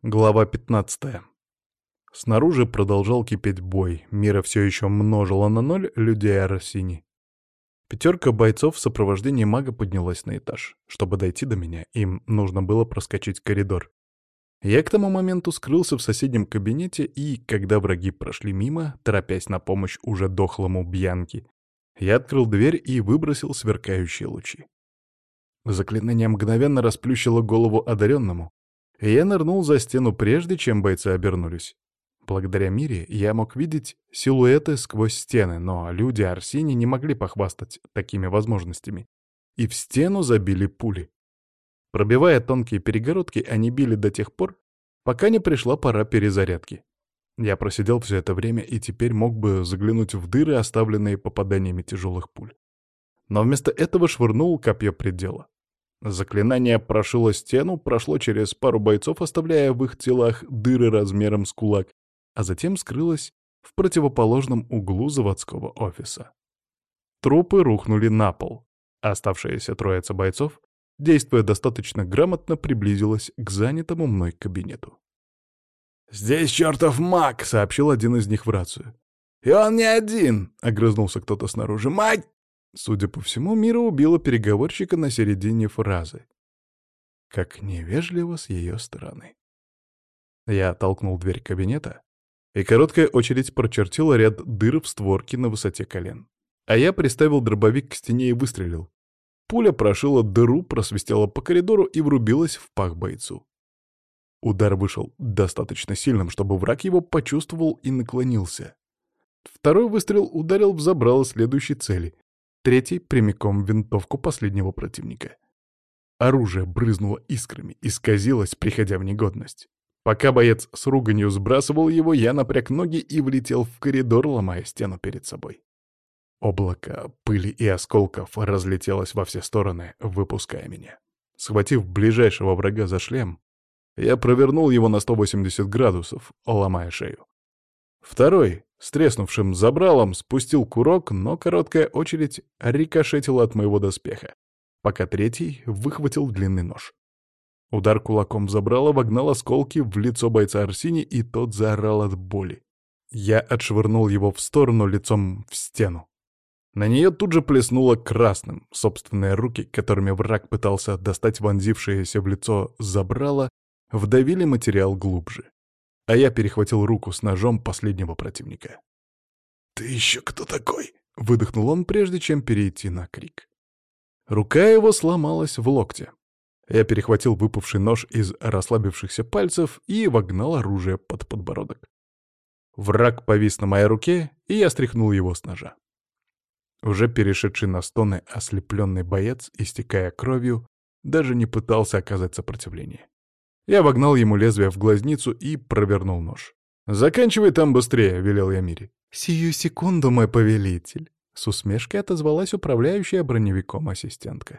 Глава 15. Снаружи продолжал кипеть бой. Мира все еще множила на ноль людей Арсини. Пятерка бойцов в сопровождении мага поднялась на этаж. Чтобы дойти до меня, им нужно было проскочить коридор. Я к тому моменту скрылся в соседнем кабинете, и, когда враги прошли мимо, торопясь на помощь уже дохлому Бьянки, я открыл дверь и выбросил сверкающие лучи. Заклинание мгновенно расплющило голову одаренному, и я нырнул за стену прежде, чем бойцы обернулись. Благодаря Мире я мог видеть силуэты сквозь стены, но люди Арсини не могли похвастать такими возможностями. И в стену забили пули. Пробивая тонкие перегородки, они били до тех пор, пока не пришла пора перезарядки. Я просидел все это время и теперь мог бы заглянуть в дыры, оставленные попаданиями тяжелых пуль. Но вместо этого швырнул копье предела. Заклинание прошило стену, прошло через пару бойцов, оставляя в их телах дыры размером с кулак, а затем скрылось в противоположном углу заводского офиса. Трупы рухнули на пол. Оставшаяся троица бойцов, действуя достаточно грамотно, приблизилась к занятому мной кабинету. «Здесь чертов маг!» — сообщил один из них в рацию. «И он не один!» — огрызнулся кто-то снаружи. «Мать!» Судя по всему, Мира убила переговорщика на середине фразы. Как невежливо с ее стороны. Я толкнул дверь кабинета, и короткая очередь прочертила ряд дыр в створке на высоте колен. А я приставил дробовик к стене и выстрелил. Пуля прошила дыру, просвистела по коридору и врубилась в пах бойцу. Удар вышел достаточно сильным, чтобы враг его почувствовал и наклонился. Второй выстрел ударил в забрало следующей цели. Третий — прямиком в винтовку последнего противника. Оружие брызнуло искрами, исказилось, приходя в негодность. Пока боец с руганью сбрасывал его, я напряг ноги и влетел в коридор, ломая стену перед собой. Облако пыли и осколков разлетелось во все стороны, выпуская меня. Схватив ближайшего врага за шлем, я провернул его на 180 градусов, ломая шею. Второй, с треснувшим забралом, спустил курок, но короткая очередь рикошетила от моего доспеха, пока третий выхватил длинный нож. Удар кулаком в забрало вогнал осколки в лицо бойца Арсини, и тот заорал от боли. Я отшвырнул его в сторону лицом в стену. На нее тут же плеснуло красным. Собственные руки, которыми враг пытался достать вонзившееся в лицо забрало, вдавили материал глубже. А я перехватил руку с ножом последнего противника. «Ты еще кто такой?» — выдохнул он, прежде чем перейти на крик. Рука его сломалась в локте. Я перехватил выпавший нож из расслабившихся пальцев и вогнал оружие под подбородок. Враг повис на моей руке, и я стряхнул его с ножа. Уже перешедший на стоны ослепленный боец, истекая кровью, даже не пытался оказать сопротивление. Я вогнал ему лезвие в глазницу и провернул нож. «Заканчивай там быстрее», — велел я Мире. «Сию секунду, мой повелитель», — с усмешкой отозвалась управляющая броневиком ассистентка.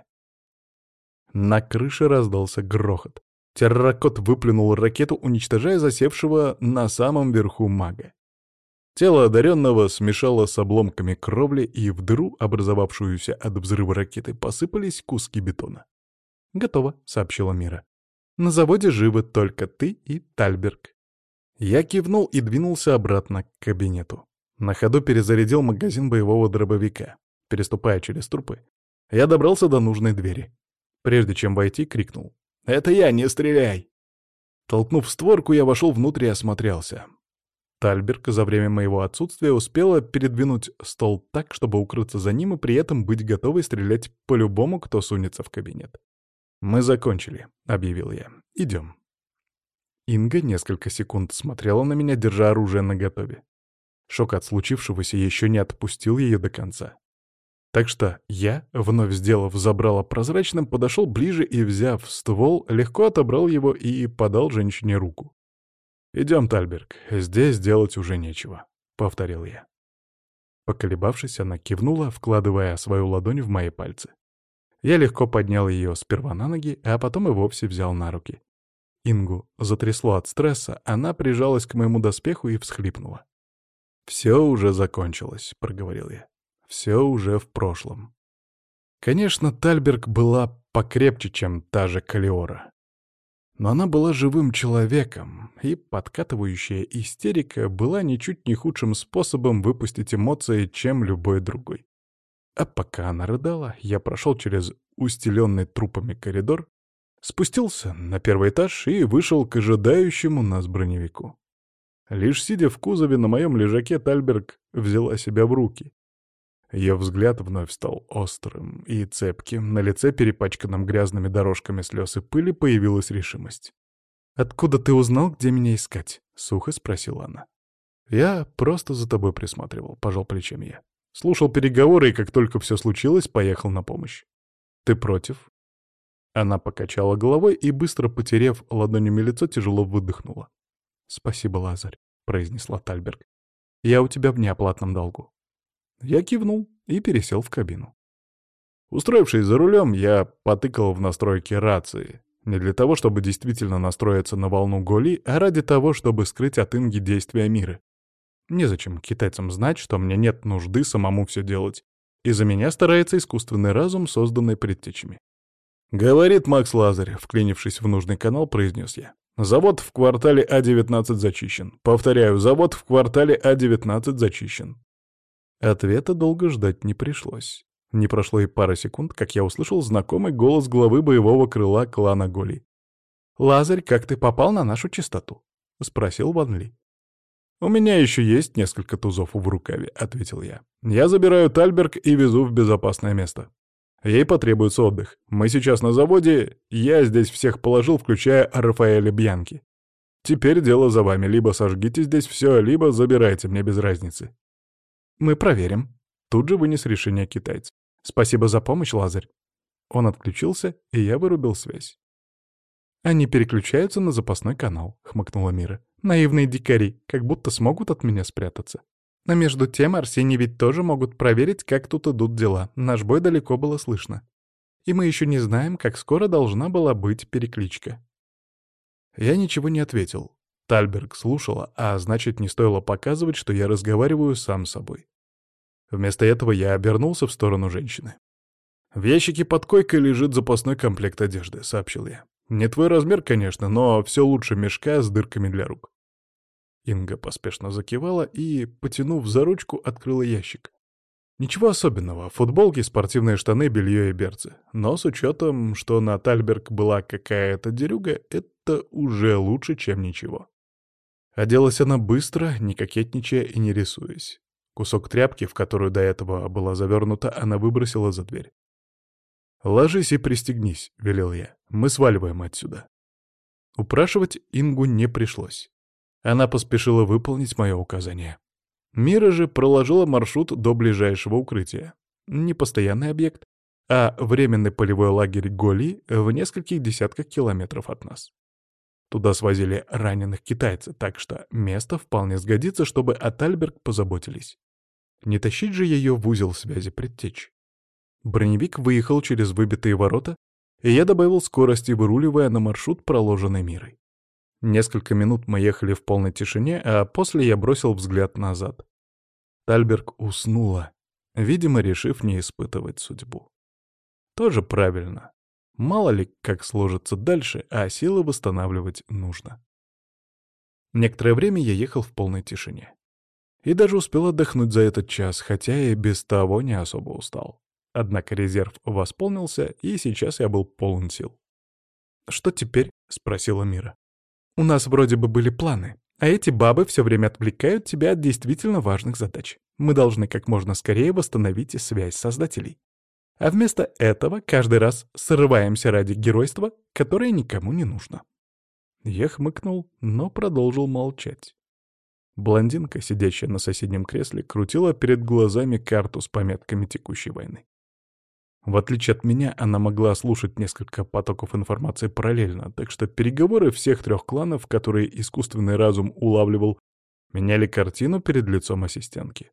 На крыше раздался грохот. Терракот выплюнул ракету, уничтожая засевшего на самом верху мага. Тело одаренного смешало с обломками кровли, и в дыру, образовавшуюся от взрыва ракеты, посыпались куски бетона. «Готово», — сообщила Мира. «На заводе живы только ты и Тальберг». Я кивнул и двинулся обратно к кабинету. На ходу перезарядил магазин боевого дробовика. Переступая через трупы, я добрался до нужной двери. Прежде чем войти, крикнул: «Это я, не стреляй!» Толкнув створку, я вошел внутрь и осмотрелся. Тальберг за время моего отсутствия успела передвинуть стол так, чтобы укрыться за ним и при этом быть готовой стрелять по любому, кто сунется в кабинет. «Мы закончили», — объявил я. «Идем». Инга несколько секунд смотрела на меня, держа оружие наготове. Шок от случившегося еще не отпустил ее до конца. Так что я, вновь сделав забрало прозрачным, подошел ближе и, взяв ствол, легко отобрал его и подал женщине руку. «Идем, Тальберг, здесь делать уже нечего», — повторил я. Поколебавшись, она кивнула, вкладывая свою ладонь в мои пальцы. Я легко поднял ее сперва на ноги, а потом и вовсе взял на руки. Ингу затрясло от стресса, она прижалась к моему доспеху и всхлипнула. «Все уже закончилось», — проговорил я. «Все уже в прошлом». Конечно, Тальберг была покрепче, чем та же Калиора. Но она была живым человеком, и подкатывающая истерика была ничуть не худшим способом выпустить эмоции, чем любой другой. А пока она рыдала, я прошел через устеленный трупами коридор, спустился на первый этаж и вышел к ожидающему нас броневику. Лишь сидя в кузове на моем лежаке, Тальберг взяла себя в руки. Ее взгляд вновь стал острым и цепким, на лице, перепачканном грязными дорожками слез и пыли, появилась решимость. «Откуда ты узнал, где меня искать?» — сухо спросила она. «Я просто за тобой присматривал», — пожал плечами я. Слушал переговоры и, как только все случилось, поехал на помощь. «Ты против?» Она покачала головой и, быстро потерев ладонями лицо, тяжело выдохнула. «Спасибо, Лазарь», — произнесла Тальберг. «Я у тебя в неоплатном долгу». Я кивнул и пересел в кабину. Устроившись за рулем, я потыкал в настройки рации. Не для того, чтобы действительно настроиться на волну Голи, а ради того, чтобы скрыть от Инги действия мира. Незачем китайцам знать, что мне нет нужды самому все делать. И за меня старается искусственный разум, созданный предтечами. «Говорит Макс Лазарь», вклинившись в нужный канал, произнес я. «Завод в квартале А-19 зачищен. Повторяю, завод в квартале А-19 зачищен». Ответа долго ждать не пришлось. Не прошло и пары секунд, как я услышал знакомый голос главы боевого крыла клана Голи. «Лазарь, как ты попал на нашу частоту?» — спросил Ван Ли. «У меня еще есть несколько тузов в рукаве», — ответил я. «Я забираю Тальберг и везу в безопасное место. Ей потребуется отдых. Мы сейчас на заводе, я здесь всех положил, включая Рафаэля Бьянки. Теперь дело за вами. Либо сожгите здесь все, либо забирайте, мне без разницы». «Мы проверим», — тут же вынес решение китаец. «Спасибо за помощь, Лазарь». Он отключился, и я вырубил связь. «Они переключаются на запасной канал», — хмыкнула Мира. «Наивные дикари, как будто смогут от меня спрятаться. А между тем Арсений ведь тоже могут проверить, как тут идут дела. Наш бой далеко было слышно. И мы еще не знаем, как скоро должна была быть перекличка». Я ничего не ответил. Тальберг слушала, а значит, не стоило показывать, что я разговариваю сам с собой. Вместо этого я обернулся в сторону женщины. «В ящике под койкой лежит запасной комплект одежды», — сообщил я. «Не твой размер, конечно, но все лучше мешка с дырками для рук». Инга поспешно закивала и, потянув за ручку, открыла ящик. Ничего особенного — футболки, спортивные штаны, белье и берцы. Но с учетом, что на Тальберг была какая-то дерюга, это уже лучше, чем ничего. Оделась она быстро, не кокетничая и не рисуясь. Кусок тряпки, в которую до этого была завернута, она выбросила за дверь. «Ложись и пристегнись», — велел я. «Мы сваливаем отсюда». Упрашивать Ингу не пришлось. Она поспешила выполнить мое указание. Мира же проложила маршрут до ближайшего укрытия. Не постоянный объект, а временный полевой лагерь Голи в нескольких десятках километров от нас. Туда свозили раненых китайцев, так что место вполне сгодится, чтобы о Тальберг позаботились. Не тащить же ее в узел связи предтеч. Броневик выехал через выбитые ворота, и я добавил скорости, выруливая на маршрут, проложенный Мирой. Несколько минут мы ехали в полной тишине, а после я бросил взгляд назад. Тальберг уснула, видимо, решив не испытывать судьбу. Тоже правильно. Мало ли, как сложится дальше, а силы восстанавливать нужно. Некоторое время я ехал в полной тишине. И даже успел отдохнуть за этот час, хотя и без того не особо устал. Однако резерв восполнился, и сейчас я был полон сил. «Что теперь?» — спросила Мира. «У нас вроде бы были планы, а эти бабы все время отвлекают тебя от действительно важных задач. Мы должны как можно скорее восстановить связь создателей. А вместо этого каждый раз срываемся ради геройства, которое никому не нужно». Я хмыкнул, но продолжил молчать. Блондинка, сидящая на соседнем кресле, крутила перед глазами карту с пометками текущей войны. В отличие от меня, она могла слушать несколько потоков информации параллельно, так что переговоры всех трех кланов, которые искусственный разум улавливал, меняли картину перед лицом ассистентки.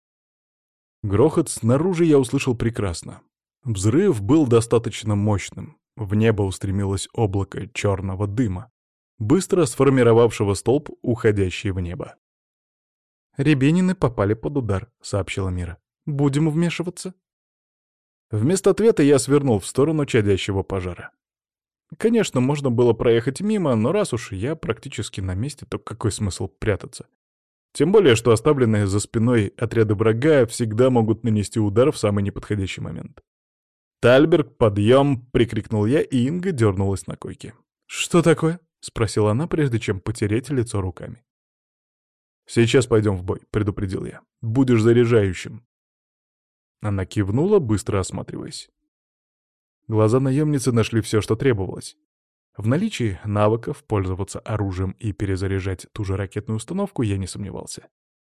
Грохот снаружи я услышал прекрасно. Взрыв был достаточно мощным. В небо устремилось облако черного дыма, быстро сформировавшего столб, уходящий в небо. «Рябинины попали под удар», — сообщила Мира. «Будем вмешиваться?» Вместо ответа я свернул в сторону чадящего пожара. Конечно, можно было проехать мимо, но раз уж я практически на месте, то какой смысл прятаться? Тем более, что оставленные за спиной отряды врага всегда могут нанести удар в самый неподходящий момент. «Тальберг, подъем!» — прикрикнул я, и Инга дернулась на койке. «Что такое?» — спросила она, прежде чем потереть лицо руками. «Сейчас пойдем в бой», — предупредил я. «Будешь заряжающим». Она кивнула, быстро осматриваясь. Глаза наемницы нашли все, что требовалось. В наличии навыков пользоваться оружием и перезаряжать ту же ракетную установку я не сомневался.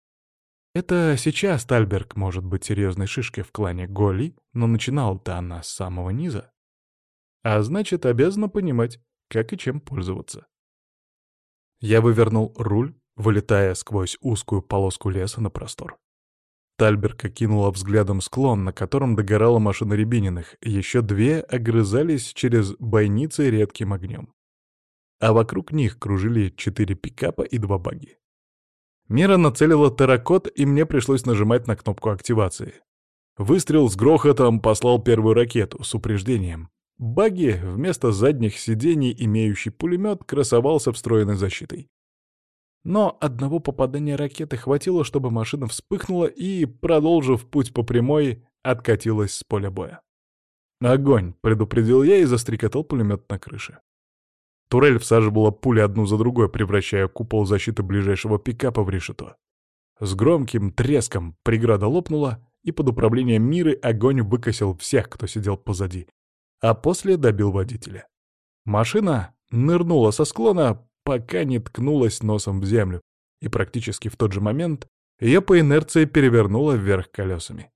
Это сейчас Тальберг может быть серьезной шишкой в клане Голи, но начинала-то она с самого низа. А значит, обязана понимать, как и чем пользоваться. Я вывернул руль, вылетая сквозь узкую полоску леса на простор. Тальберг окинула взглядом склон, на котором догорала машина Рябининых, еще две огрызались через бойницы редким огнем. А вокруг них кружили 4 пикапа и 2 багги. Мира нацелила терракот, и мне пришлось нажимать на кнопку активации. Выстрел с грохотом послал первую ракету с упреждением. Багги, вместо задних сидений, имеющий пулемет, красовался встроенной защитой. Но одного попадания ракеты хватило, чтобы машина вспыхнула и, продолжив путь по прямой, откатилась с поля боя. «Огонь!» — предупредил я и застрекотал пулемет на крыше. Турель всаживала пули одну за другой, превращая купол защиты ближайшего пикапа в решето. С громким треском преграда лопнула, и под управлением Миры огонь выкосил всех, кто сидел позади, а после добил водителя. Машина нырнула со склона, пока не ткнулась носом в землю, и практически в тот же момент ее по инерции перевернуло вверх колесами.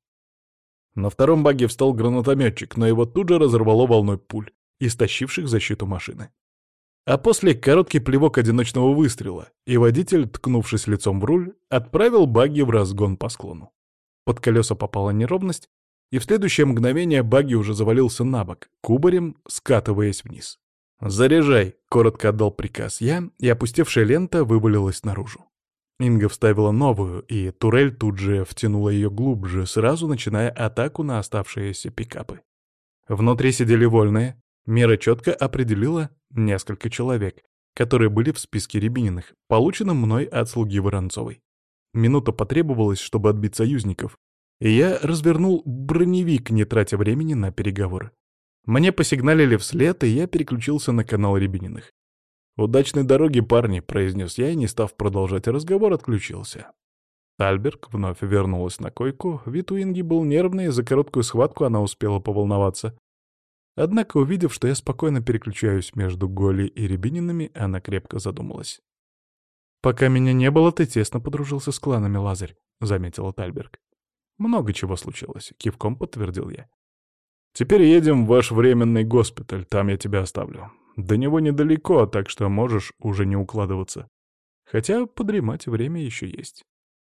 На втором багги встал гранатометчик, но его тут же разорвало волной пуль, истощивших защиту машины. А после короткий плевок одиночного выстрела, и водитель, ткнувшись лицом в руль, отправил багги в разгон по склону. Под колеса попала неровность, и в следующее мгновение багги уже завалился на бок, кубарем скатываясь вниз. «Заряжай!» — коротко отдал приказ я, и опустевшая лента вывалилась наружу. Инга вставила новую, и турель тут же втянула ее глубже, сразу начиная атаку на оставшиеся пикапы. Внутри сидели вольные. Мера четко определила несколько человек, которые были в списке Рябининых, полученном мной от слуги Воронцовой. Минута потребовалась, чтобы отбить союзников, и я развернул броневик, не тратя времени на переговоры. Мне посигналили вслед, и я переключился на канал Рябининых. «Удачной дороги, парни», — произнес я, и, не став продолжать разговор, отключился. Тальберг вновь вернулась на койку. Вид у Инги был нервный, за короткую схватку она успела поволноваться. Однако, увидев, что я спокойно переключаюсь между Голи и Рябининами, она крепко задумалась. «Пока меня не было, ты тесно подружился с кланами, Лазарь», — заметила Тальберг. «Много чего случилось», — кивком подтвердил я. «Теперь едем в ваш временный госпиталь, там я тебя оставлю. До него недалеко, так что можешь уже не укладываться. Хотя подремать время еще есть».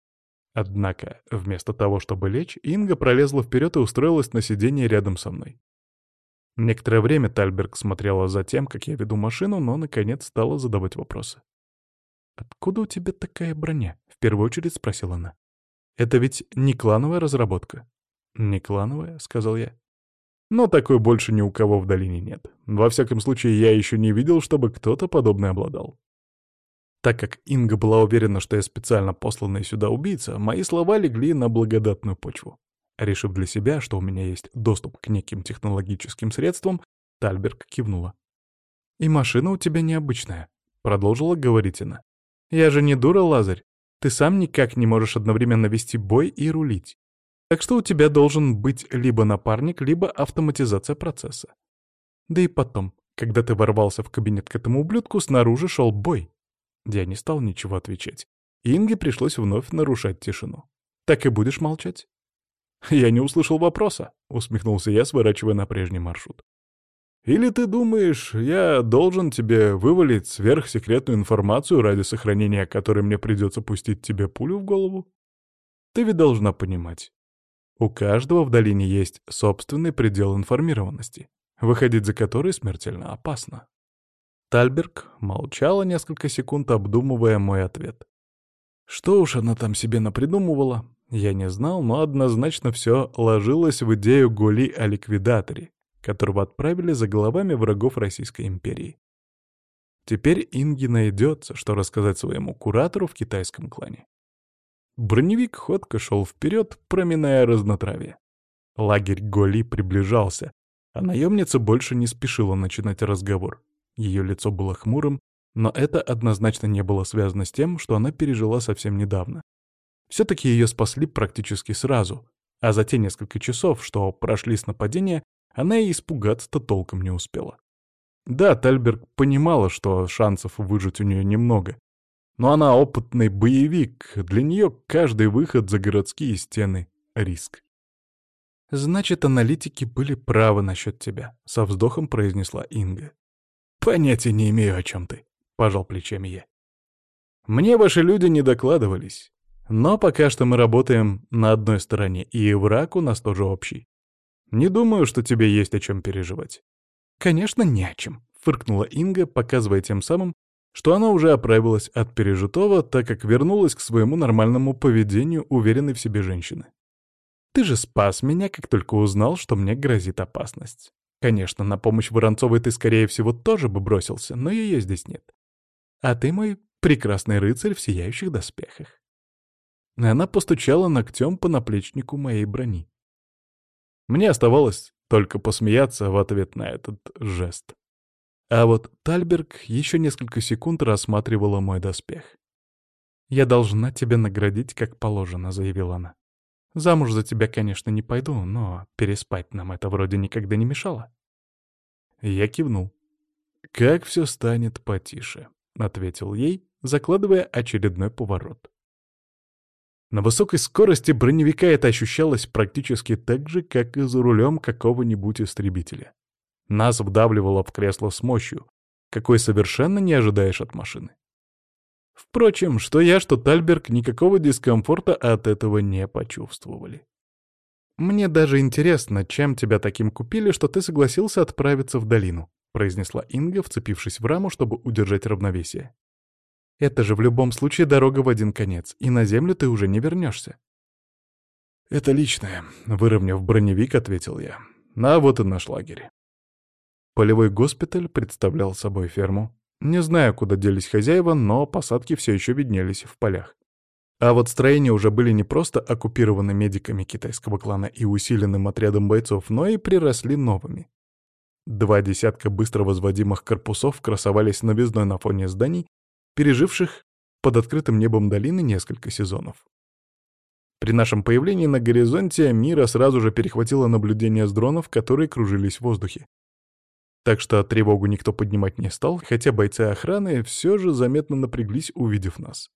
Однако, вместо того, чтобы лечь, Инга пролезла вперед и устроилась на сиденье рядом со мной. Некоторое время Тальберг смотрела за тем, как я веду машину, но, наконец, стала задавать вопросы. «Откуда у тебя такая броня?» — в первую очередь спросила она. «Это ведь не клановая разработка?» «Не клановая», — сказал я. «Но такой больше ни у кого в долине нет. Во всяком случае, я еще не видел, чтобы кто-то подобное обладал». Так как Инга была уверена, что я специально посланный сюда убийца, мои слова легли на благодатную почву. Решив для себя, что у меня есть доступ к неким технологическим средствам, Тальберг кивнула. «И машина у тебя необычная», — продолжила говорить она. «Я же не дура, Лазарь. Ты сам никак не можешь одновременно вести бой и рулить. Так что у тебя должен быть либо напарник, либо автоматизация процесса. Да и потом, когда ты ворвался в кабинет к этому ублюдку, снаружи шел бой». Я не стал ничего отвечать. Инге пришлось вновь нарушать тишину. «Так и будешь молчать?» «Я не услышал вопроса», — усмехнулся я, сворачивая на прежний маршрут. «Или ты думаешь, я должен тебе вывалить сверхсекретную информацию, ради сохранения которой мне придется пустить тебе пулю в голову? Ты ведь должна понимать. У каждого в долине есть собственный предел информированности, выходить за который смертельно опасно». Тальберг молчала несколько секунд, обдумывая мой ответ. Что уж она там себе напридумывала, я не знал, но однозначно все ложилось в идею Голи о ликвидаторе, которого отправили за головами врагов Российской империи. Теперь Инге найдется, что рассказать своему куратору в китайском клане. Броневик ходко шел вперед, проминая разнотравье. Лагерь Голи приближался, а наемница больше не спешила начинать разговор. Ее лицо было хмурым, но это однозначно не было связано с тем, что она пережила совсем недавно. Все-таки ее спасли практически сразу, а за те несколько часов, что прошли с нападения, она и испугаться-то толком не успела. Да, Тальберг понимала, что шансов выжить у нее немного, но она опытный боевик, для нее каждый выход за городские стены — риск. «Значит, аналитики были правы насчет тебя», — со вздохом произнесла Инга. «Понятия не имею, о чем ты», — пожал плечами я. «Мне ваши люди не докладывались, но пока что мы работаем на одной стороне, и враг у нас тоже общий. Не думаю, что тебе есть о чем переживать». «Конечно, не о чем», — фыркнула Инга, показывая тем самым, что она уже оправилась от пережитого, так как вернулась к своему нормальному поведению уверенной в себе женщины. «Ты же спас меня, как только узнал, что мне грозит опасность. Конечно, на помощь Воронцовой ты, скорее всего, тоже бы бросился, но ее здесь нет. А ты мой прекрасный рыцарь в сияющих доспехах». И она постучала ногтем по наплечнику моей брони. Мне оставалось только посмеяться в ответ на этот жест. А вот Тальберг еще несколько секунд рассматривала мой доспех. «Я должна тебя наградить, как положено», — заявила она. «Замуж за тебя, конечно, не пойду, но переспать нам это вроде никогда не мешало». Я кивнул. «Как все станет потише», — ответил ей, закладывая очередной поворот. На высокой скорости броневика это ощущалось практически так же, как и за рулем какого-нибудь истребителя. Нас вдавливало в кресло с мощью, какой совершенно не ожидаешь от машины. Впрочем, что я, что Тальберг никакого дискомфорта от этого не почувствовали. «Мне даже интересно, чем тебя таким купили, что ты согласился отправиться в долину», — произнесла Инга, вцепившись в раму, чтобы удержать равновесие. «Это же в любом случае дорога в один конец, и на землю ты уже не вернешься». «Это личное», — выровняв броневик, ответил я. «А вот и наш лагерь». Полевой госпиталь представлял собой ферму. Не знаю, куда делись хозяева, но посадки все еще виднелись в полях. А вот строения уже были не просто оккупированы медиками китайского клана и усиленным отрядом бойцов, но и приросли новыми. 2 десятка быстро возводимых корпусов красовались новизной на фоне зданий, переживших под открытым небом долины несколько сезонов. При нашем появлении на горизонте Мира сразу же перехватила наблюдение с дронов, которые кружились в воздухе. Так что тревогу никто поднимать не стал, хотя бойцы охраны все же заметно напряглись, увидев нас.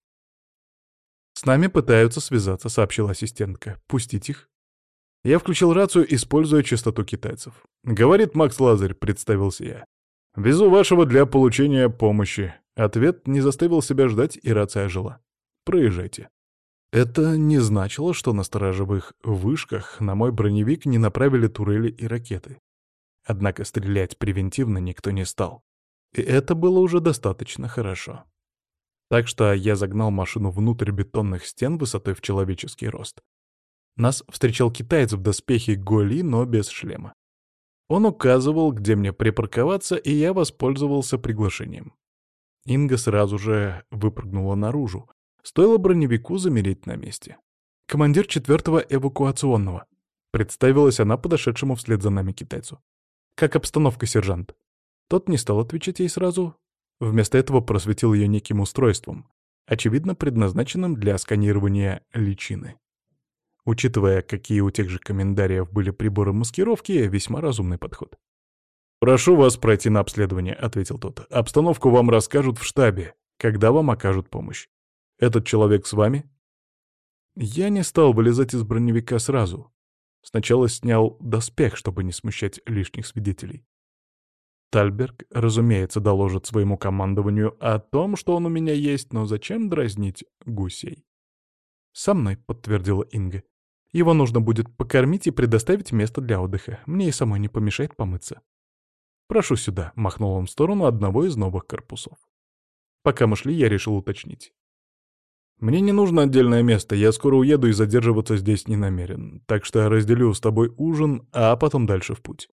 «С нами пытаются связаться», — сообщила ассистентка. «Пустить их?» Я включил рацию, используя частоту китайцев. «Говорит Макс Лазарь», — представился я. «Везу вашего для получения помощи». Ответ не заставил себя ждать, и рация ожила. «Проезжайте». Это не значило, что на сторожевых вышках на мой броневик не направили турели и ракеты. Однако стрелять превентивно никто не стал. И это было уже достаточно хорошо. Так что я загнал машину внутрь бетонных стен высотой в человеческий рост. Нас встречал китаец в доспехе Голи, но без шлема. Он указывал, где мне припарковаться, и я воспользовался приглашением. Инга сразу же выпрыгнула наружу. Стоило броневику замереть на месте. «Командир 4-го эвакуационного», — представилась она подошедшему вслед за нами китайцу. «Как обстановка, сержант?» Тот не стал отвечать ей сразу. Вместо этого просветил ее неким устройством, очевидно предназначенным для сканирования личины. Учитывая, какие у тех же коммендариев были приборы маскировки, весьма разумный подход. «Прошу вас пройти на обследование», — ответил тот. «Обстановку вам расскажут в штабе, когда вам окажут помощь. Этот человек с вами?» Я не стал вылезать из броневика сразу. Сначала снял доспех, чтобы не смущать лишних свидетелей. Тальберг, разумеется, доложит своему командованию о том, что он у меня есть, но зачем дразнить гусей? «Со мной», — подтвердила Инга. «Его нужно будет покормить и предоставить место для отдыха. Мне и самой не помешает помыться». «Прошу сюда», — махнул он в сторону одного из новых корпусов. Пока мы шли, я решил уточнить. «Мне не нужно отдельное место, я скоро уеду и задерживаться здесь не намерен, так что я разделю с тобой ужин, а потом дальше в путь.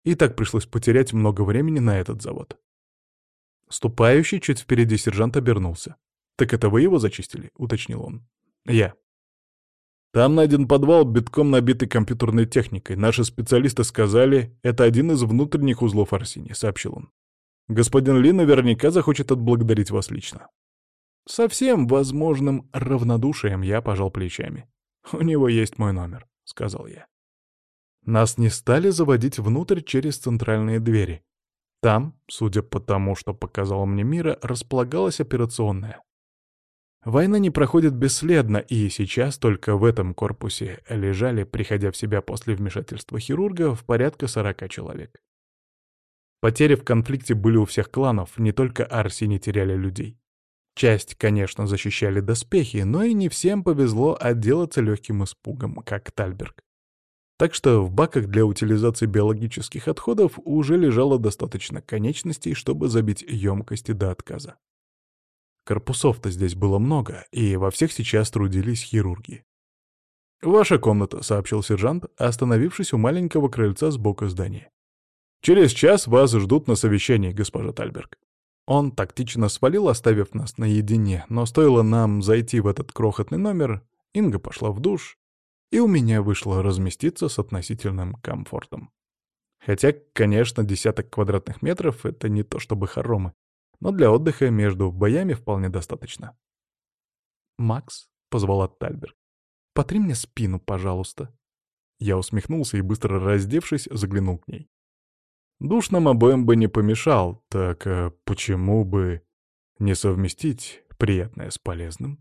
И так пришлось потерять много времени на этот завод. Ступающий чуть впереди сержант обернулся. «Так это вы его зачистили?» — уточнил он. «Я». «Там найден подвал, битком набитый компьютерной техникой. Наши специалисты сказали, это один из внутренних узлов Арсини», — сообщил он. «Господин Ли наверняка захочет отблагодарить вас лично». Со всем возможным равнодушием я пожал плечами. «У него есть мой номер», — сказал я. Нас не стали заводить внутрь через центральные двери. Там, судя по тому, что показала мне Мира, располагалась операционная. Война не проходит бесследно, и сейчас только в этом корпусе лежали, приходя в себя после вмешательства хирурга, в порядка 40 человек. Потери в конфликте были у всех кланов, не только Арси не теряли людей. Часть, конечно, защищали доспехи, но и не всем повезло отделаться легким испугом, как Тальберг. Так что в баках для утилизации биологических отходов уже лежало достаточно конечностей, чтобы забить емкости до отказа. Корпусов-то здесь было много, и во всех сейчас трудились хирурги. «Ваша комната», — сообщил сержант, остановившись у маленького крыльца сбоку здания. «Через час вас ждут на совещании, госпожа Тальберг». Он тактично свалил, оставив нас наедине, но стоило нам зайти в этот крохотный номер, Инга пошла в душ, и у меня вышло разместиться с относительным комфортом. Хотя, конечно, 10 квадратных метров — это не то чтобы хоромы, но для отдыха между боями вполне достаточно. «Макс», — позвала Тальберг, — «потри мне спину, пожалуйста». Я усмехнулся и, быстро раздевшись, заглянул к ней. Душ нам обоим бы не помешал, так почему бы не совместить приятное с полезным?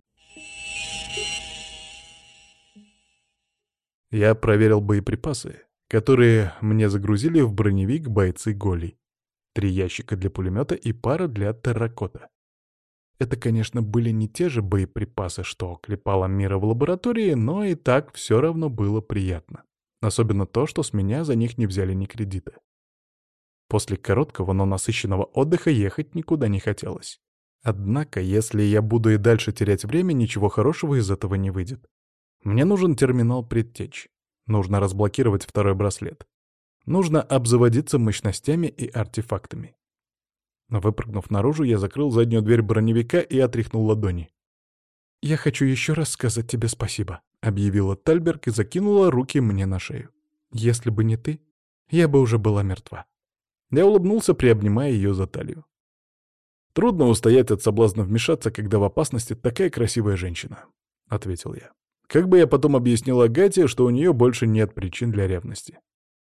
Я проверил боеприпасы, которые мне загрузили в броневик бойцы Голи. 3 ящика для пулемета и пара для терракота. Это, конечно, были не те же боеприпасы, что клепала Мира в лаборатории, но и так все равно было приятно. Особенно то, что с меня за них не взяли ни кредита. После короткого, но насыщенного отдыха ехать никуда не хотелось. Однако, если я буду и дальше терять время, ничего хорошего из этого не выйдет. Мне нужен терминал предтеч. Нужно разблокировать второй браслет. Нужно обзаводиться мощностями и артефактами. Выпрыгнув наружу, я закрыл заднюю дверь броневика и отряхнул ладони. «Я хочу еще раз сказать тебе спасибо», — объявила Тальберг и закинула руки мне на шею. «Если бы не ты, я бы уже была мертва». Я улыбнулся, приобнимая ее за талию. «Трудно устоять от соблазна вмешаться, когда в опасности такая красивая женщина», — ответил я. «Как бы я потом объяснил Агате, что у нее больше нет причин для ревности?»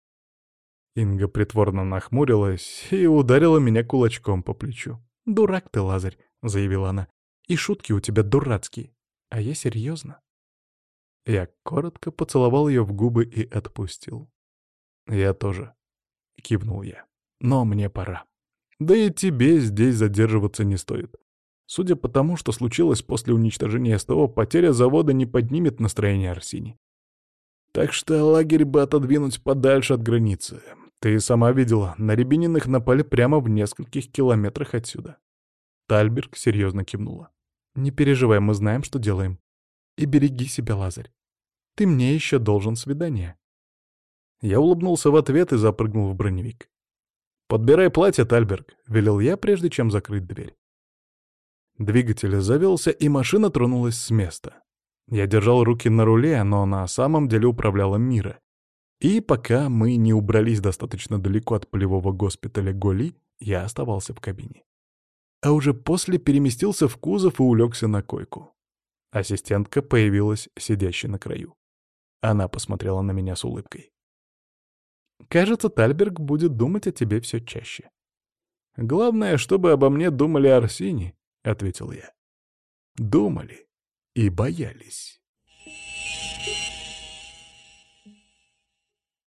Инга притворно нахмурилась и ударила меня кулачком по плечу. «Дурак ты, Лазарь», — заявила она. «И шутки у тебя дурацкие. А я серьезно». Я коротко поцеловал ее в губы и отпустил. «Я тоже», — кивнул я. «Но мне пора. Да и тебе здесь задерживаться не стоит. Судя по тому, что случилось после уничтожения СТО, потеря завода не поднимет настроение Арсини. Так что лагерь бы отодвинуть подальше от границы. Ты сама видела, на Рябининых напали прямо в нескольких километрах отсюда». Тальберг серьезно кивнула. «Не переживай, мы знаем, что делаем. И береги себя, Лазарь. Ты мне еще должен свидание». Я улыбнулся в ответ и запрыгнул в броневик. «Подбирай платье, Тальберг», — велел я, прежде чем закрыть дверь. Двигатель завелся, и машина тронулась с места. Я держал руки на руле, но на самом деле управляла Мира. И пока мы не убрались достаточно далеко от полевого госпиталя Голи, я оставался в кабине. А уже после переместился в кузов и улегся на койку. Ассистентка появилась, сидящей на краю. Она посмотрела на меня с улыбкой. «Кажется, Тальберг будет думать о тебе все чаще». «Главное, чтобы обо мне думали Арсини», — ответил я. «Думали и боялись».